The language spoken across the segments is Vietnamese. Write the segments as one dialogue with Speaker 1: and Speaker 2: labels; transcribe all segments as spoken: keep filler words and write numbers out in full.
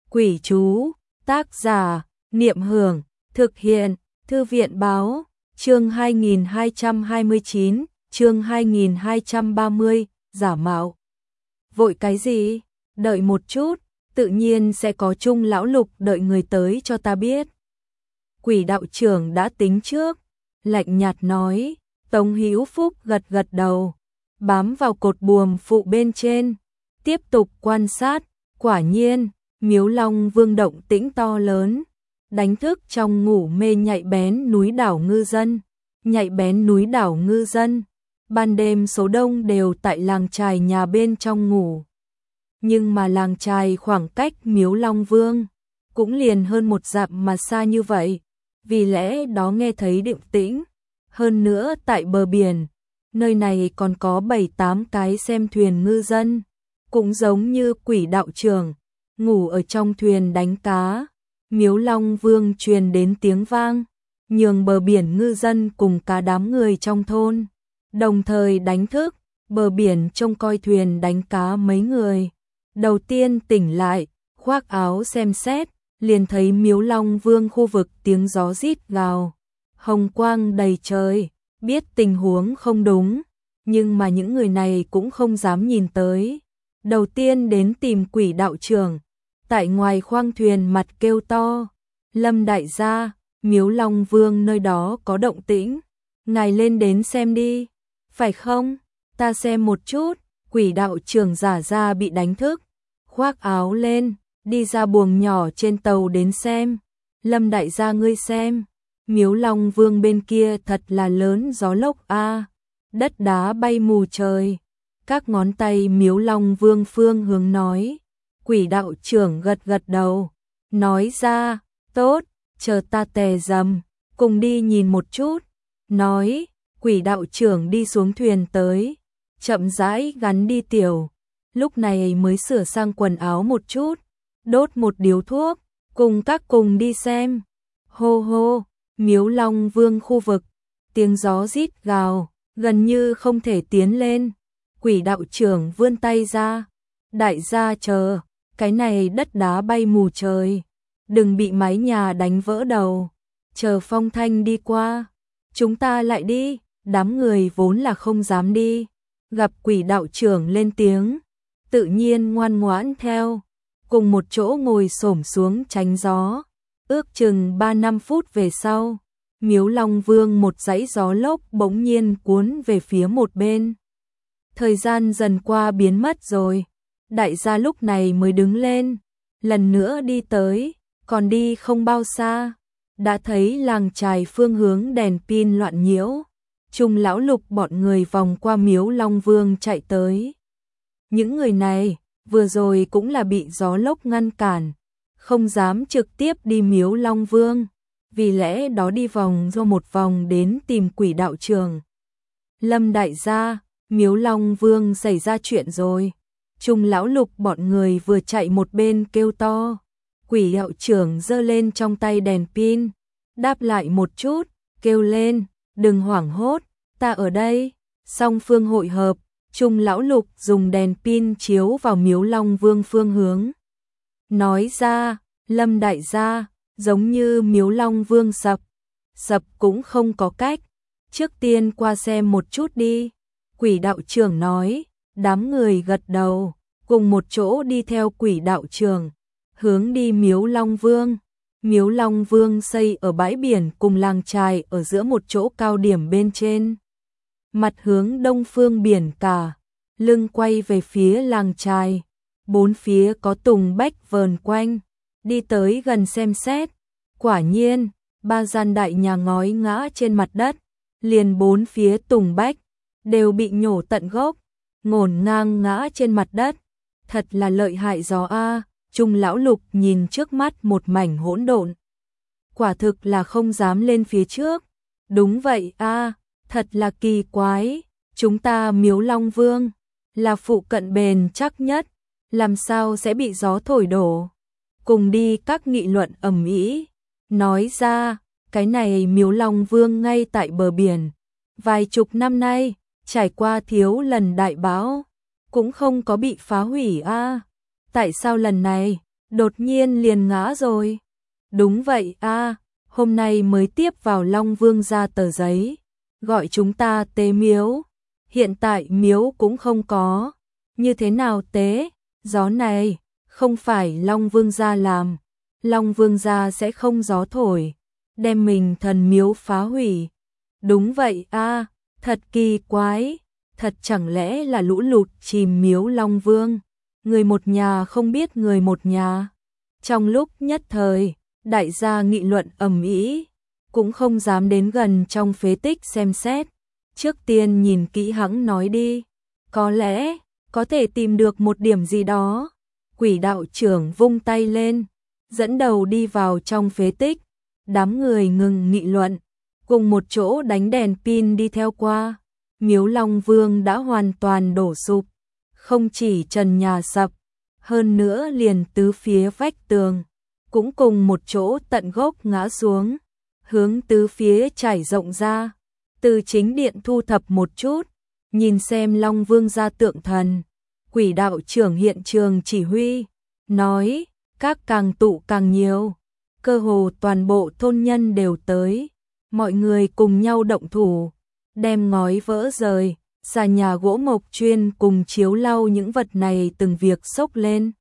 Speaker 1: Quỷ chú, tác giả, Niệm Hưởng, thực hiện, Thư viện báo, chương hai nghìn hai trăm hai mươi chín, chương hai nghìn hai trăm ba mươi, giả mạo. Vội cái gì? Đợi một chút, tự nhiên sẽ có Chung lão lục đợi người tới cho ta biết. Quỷ đạo trưởng đã tính trước, lạnh nhạt nói. Tống Hữu Phúc gật gật đầu, bám vào cột buồm phụ bên trên, tiếp tục quan sát. Quả nhiên, Miếu Long Vương động tĩnh to lớn, đánh thức trong ngủ mê nhạy bén núi đảo ngư dân. Nhạy bén núi đảo ngư dân, ban đêm số đông đều tại làng chài nhà bên trong ngủ. Nhưng mà làng chài khoảng cách Miếu Long Vương cũng liền hơn một dặm mà xa như vậy, vì lẽ đó nghe thấy động tĩnh. Hơn nữa tại bờ biển, nơi này còn có bảy tám cái xem thuyền ngư dân, cũng giống như quỷ đạo trưởng, ngủ ở trong thuyền đánh cá. Miếu Long Vương truyền đến tiếng vang, nhường bờ biển ngư dân cùng cả đám người trong thôn, đồng thời đánh thức bờ biển trông coi thuyền đánh cá mấy người. Đầu tiên tỉnh lại, khoác áo xem xét, liền thấy Miếu Long Vương khu vực tiếng gió rít gào, hồng quang đầy trời, biết tình huống không đúng, nhưng mà những người này cũng không dám nhìn tới. Đầu tiên đến tìm quỷ đạo trưởng, tại ngoài khoang thuyền mặt kêu to, Lâm đại gia, Miếu Long Vương nơi đó có động tĩnh, ngài lên đến xem đi. Phải không? Ta xem một chút. Quỷ đạo trưởng giả ra bị đánh thức, khoác áo lên, đi ra buồng nhỏ trên tàu đến xem. Lâm đại gia ngươi xem, Miếu Long Vương bên kia thật là lớn gió lốc a, đất đá bay mù trời. Các ngón tay Miếu Long Vương phương hướng nói. Quỷ đạo trưởng gật gật đầu, nói ra, tốt, chờ ta tè dầm, cùng đi nhìn một chút. Nói, quỷ đạo trưởng đi xuống thuyền tới, chậm rãi gắn đi tiểu, lúc này mới sửa sang quần áo một chút, đốt một điếu thuốc, cùng các cùng đi xem. Hô hô, Miếu Long Vương khu vực, tiếng gió rít gào, gần như không thể tiến lên. Quỷ đạo trưởng vươn tay ra, đại gia chờ, cái này đất đá bay mù trời, đừng bị mái nhà đánh vỡ đầu, chờ phong thanh đi qua, chúng ta lại đi. Đám người vốn là không dám đi, gặp quỷ đạo trưởng lên tiếng, tự nhiên ngoan ngoãn theo, cùng một chỗ ngồi xổm xuống tránh gió. Ước chừng ba năm phút về sau, Miếu Long Vương một dãy gió lốc bỗng nhiên cuốn về phía một bên. Thời gian dần qua biến mất rồi, đại gia lúc này mới đứng lên, lần nữa đi tới, còn đi không bao xa, đã thấy làng chài phương hướng đèn pin loạn nhiễu. Chung lão lục bọn người vòng qua Miếu Long Vương chạy tới. Những người này, vừa rồi cũng là bị gió lốc ngăn cản, không dám trực tiếp đi Miếu Long Vương, vì lẽ đó đi vòng do một vòng đến tìm quỷ đạo trưởng. Lâm đại gia, Miếu Long Vương xảy ra chuyện rồi. Chung lão lục bọn người vừa chạy một bên kêu to. Quỷ đạo trưởng giơ lên trong tay đèn pin, đáp lại một chút, kêu lên, đừng hoảng hốt, ta ở đây. Song phương hội hợp, Chung lão lục dùng đèn pin chiếu vào Miếu Long Vương phương hướng. Nói ra, Lâm đại gia, giống như Miếu Long Vương sập, sập cũng không có cách, trước tiên qua xem một chút đi. Quỷ đạo trưởng nói, đám người gật đầu, cùng một chỗ đi theo quỷ đạo trưởng, hướng đi Miếu Long Vương. Miếu Long Vương xây ở bãi biển cùng làng chài ở giữa một chỗ cao điểm bên trên. Mặt hướng đông phương biển cả, lưng quay về phía làng chài, bốn phía có tùng bách vờn quanh. Đi tới gần xem xét, quả nhiên, ba gian đại nhà ngói ngã trên mặt đất, liền bốn phía tùng bách đều bị nhổ tận gốc, ngổn ngang ngã trên mặt đất. Thật là lợi hại gió a. Chung lão lục nhìn trước mắt một mảnh hỗn độn, quả thực là không dám lên phía trước. Đúng vậy a, thật là kỳ quái, chúng ta Miếu Long Vương là phụ cận bền chắc nhất, làm sao sẽ bị gió thổi đổ. Cùng đi các nghị luận ầm ĩ, nói ra, cái này Miếu Long Vương ngay tại bờ biển, vài chục năm nay trải qua thiếu lần đại bão, cũng không có bị phá hủy a. Tại sao lần này đột nhiên liền ngã rồi. Đúng vậy a, hôm nay mới tiếp vào Long Vương gia tờ giấy, gọi chúng ta tế miếu. Hiện tại miếu cũng không có, như thế nào tế? Gió này không phải Long Vương gia làm, Long Vương gia sẽ không gió thổi, đem mình thần miếu phá hủy. Đúng vậy a, thật kỳ quái, thật chẳng lẽ là lũ lụt chìm miếu Long Vương, người một nhà không biết người một nhà. Trong lúc nhất thời, đại gia nghị luận ầm ĩ, cũng không dám đến gần trong phế tích xem xét. Trước tiên nhìn kỹ hẵng nói đi, có lẽ có thể tìm được một điểm gì đó. Quỷ đạo trưởng vung tay lên, dẫn đầu đi vào trong phế tích. Đám người ngừng nghị luận, cùng một chỗ đánh đèn pin đi theo qua. Miếu Long Vương đã hoàn toàn đổ sụp, không chỉ trần nhà sập, hơn nữa liền tứ phía vách tường cũng cùng một chỗ tận gốc ngã xuống, hướng tứ phía trải rộng ra. Từ chính điện thu thập một chút, nhìn xem Long Vương gia tượng thần. Quỷ đạo trưởng hiện trường chỉ huy, nói, các càng tụ càng nhiều, cơ hồ toàn bộ thôn nhân đều tới, mọi người cùng nhau động thủ, đem ngói vỡ rời, xà nhà gỗ mộc chuyên cùng chiếu lau những vật này từng việc xốc lên.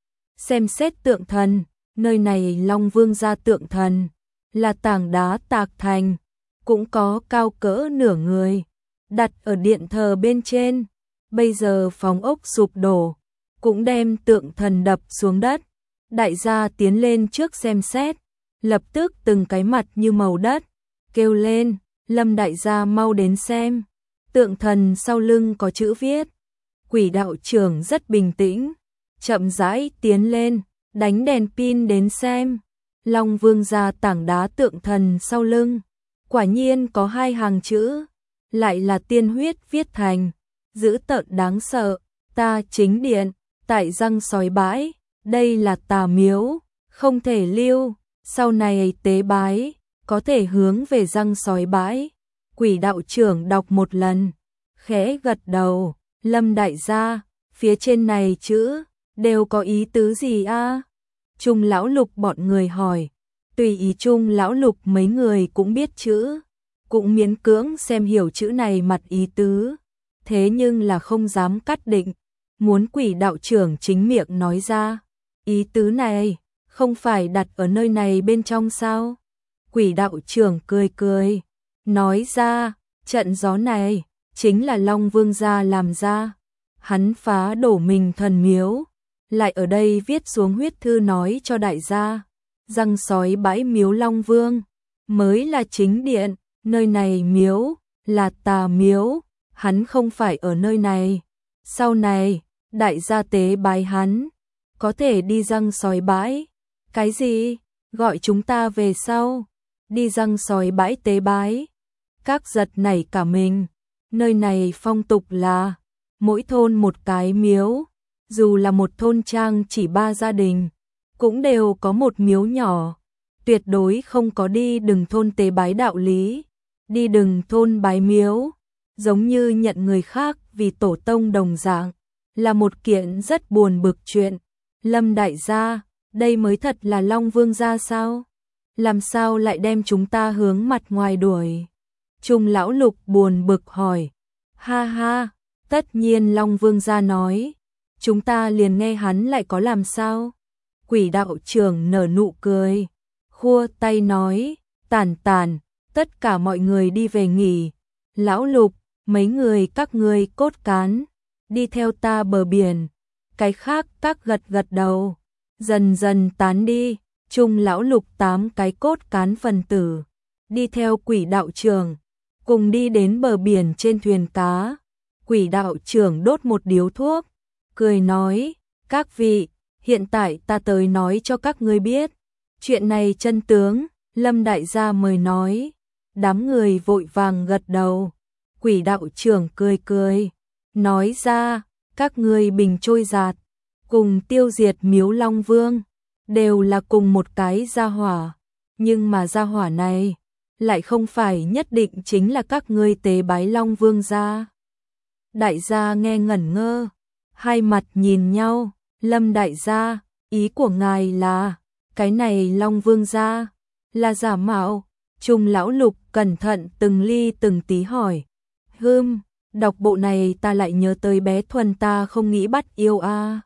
Speaker 1: Xem xét tượng thần, nơi này Long Vương gia tượng thần, là tảng đá tạc thành, cũng có cao cỡ nửa người, đặt ở điện thờ bên trên. Bây giờ phòng ốc sụp đổ, cũng đem tượng thần đập xuống đất. Đại gia tiến lên trước xem xét, lập tức từng cái mặt như màu đất, kêu lên, Lâm đại gia mau đến xem. Tượng thần sau lưng có chữ viết. Quỷ đạo trưởng rất bình tĩnh, chậm rãi tiến lên, đánh đèn pin đến xem. Long Vương gia tảng đá tượng thần sau lưng, quả nhiên có hai hàng chữ, lại là tiên huyết viết thành, dữ tợn đáng sợ, ta chính điện, tại răng sói bãi, đây là tà miếu, không thể lưu, sau này tế bái, có thể hướng về răng sói bãi. Quỷ đạo trưởng đọc một lần, khẽ gật đầu, Lâm đại gia, phía trên này chữ, đều có ý tứ gì a? Trung lão lục bọn người hỏi, tùy ý Trung lão lục mấy người cũng biết chữ, cũng miễn cưỡng xem hiểu chữ này mặt ý tứ, thế nhưng là không dám cắt định, muốn quỷ đạo trưởng chính miệng nói ra, ý tứ này, không phải đặt ở nơi này bên trong sao? Quỷ đạo trưởng cười cười, nói ra, trận gió này, chính là Long Vương gia làm ra, hắn phá đổ mình thần miếu, lại ở đây viết xuống huyết thư nói cho đại gia, răng sói bãi miếu Long Vương, mới là chính điện, nơi này miếu, là tà miếu, hắn không phải ở nơi này. Sau này, đại gia tế bái hắn, có thể đi răng sói bãi. Cái gì? Gọi chúng ta về sau, đi răng sói bãi tế bái. Các giật nảy cả mình, nơi này phong tục là, mỗi thôn một cái miếu, dù là một thôn trang chỉ ba gia đình, cũng đều có một miếu nhỏ, tuyệt đối không có đi đừng thôn tế bái đạo lý, đi đừng thôn bái miếu, giống như nhận người khác vì tổ tông đồng dạng, là một kiện rất buồn bực chuyện. Lâm đại gia, đây mới thật là Long Vương gia sao? Làm sao lại đem chúng ta hướng mặt ngoài đuổi? Trung lão lục buồn bực hỏi. Ha ha, tất nhiên Long Vương gia nói, chúng ta liền nghe hắn lại có làm sao? Quỷ đạo trưởng nở nụ cười, khua tay nói, tản tản, tất cả mọi người đi về nghỉ. Lão lục, mấy người các ngươi cốt cán, đi theo ta bờ biển. Cái khác các gật gật đầu, dần dần tán đi. Trung lão lục tám cái cốt cán phần tử, đi theo quỷ đạo trưởng, cùng đi đến bờ biển trên thuyền cá. Quỷ đạo trưởng đốt một điếu thuốc, cười nói, các vị, hiện tại ta tới nói cho các ngươi biết, chuyện này chân tướng. Lâm đại gia mời nói. Đám người vội vàng gật đầu. Quỷ đạo trưởng cười cười, nói ra, các ngươi bình trôi giạt, cùng tiêu diệt miếu Long Vương, đều là cùng một cái gia hỏa, nhưng mà gia hỏa này lại không phải nhất định chính là các ngươi tế bái Long Vương gia. Đại gia nghe ngẩn ngơ, hai mặt nhìn nhau. Lâm đại gia, ý của ngài là, cái này Long Vương gia là giả mạo? Trung lão Lục cẩn thận từng ly từng tí hỏi. Hừm, đọc bộ này ta lại nhớ tới bé Thuần ta không nghĩ bắt yêu a.